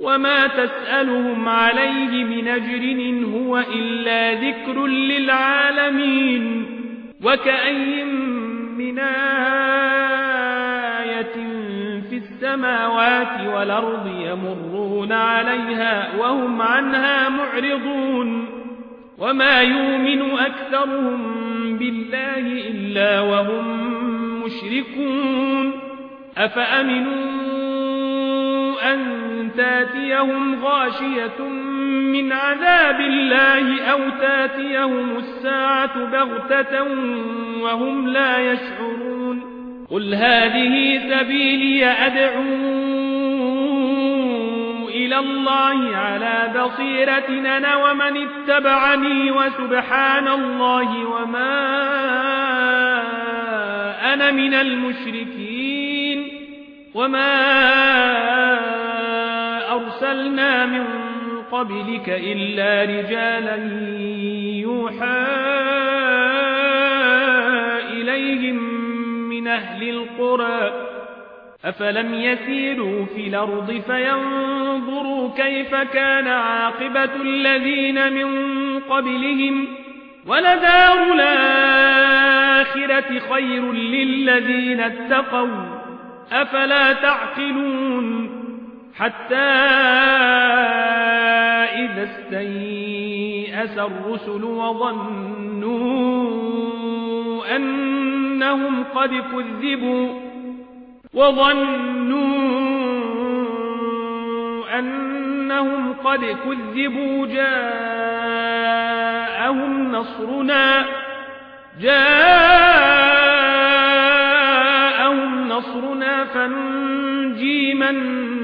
وما تسألهم عليه من أجر إن هو إلا ذكر للعالمين وكأي من آية في السماوات والأرض يمرون عليها وهم عنها معرضون وما يؤمن أكثرهم بالله إلا وهم مشركون أفأمنوا أن تاتيهم غاشية من عذاب الله أو تاتيهم الساعة بغتة وهم لا يشعرون قل هذه سبيلي أدعو إلى الله على بصيرة أنا ومن اتبعني وسبحان الله وما أنا من المشركين وما أرسلنا من قبلك إلا رجالا يوحى إليهم من أهل القرى أفلم يسيروا في الأرض فينظروا كيف كان عاقبة الذين من قبلهم ولدار الآخرة خير للذين اتقوا أفلا تعقلون حتى إذا استيأس الرسل وظنوا أنهم قد كذبوا جاءهم نصرنا فننجي من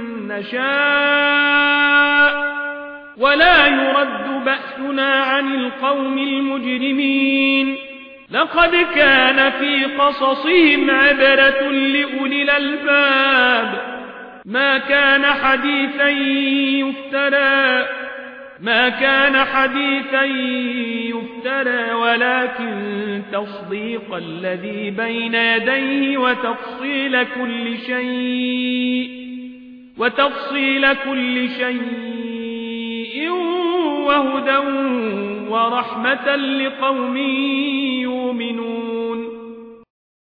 نشاء ولا يرد بأسنا عن القوم المجرمين لقد كان في قصصهم عبرة لأولي الألباب ما كان حديثا يفترى ولكن تصديق الذي بين يديه وتفصيل كل شيء وهدى ورحمة لقوم يؤمنون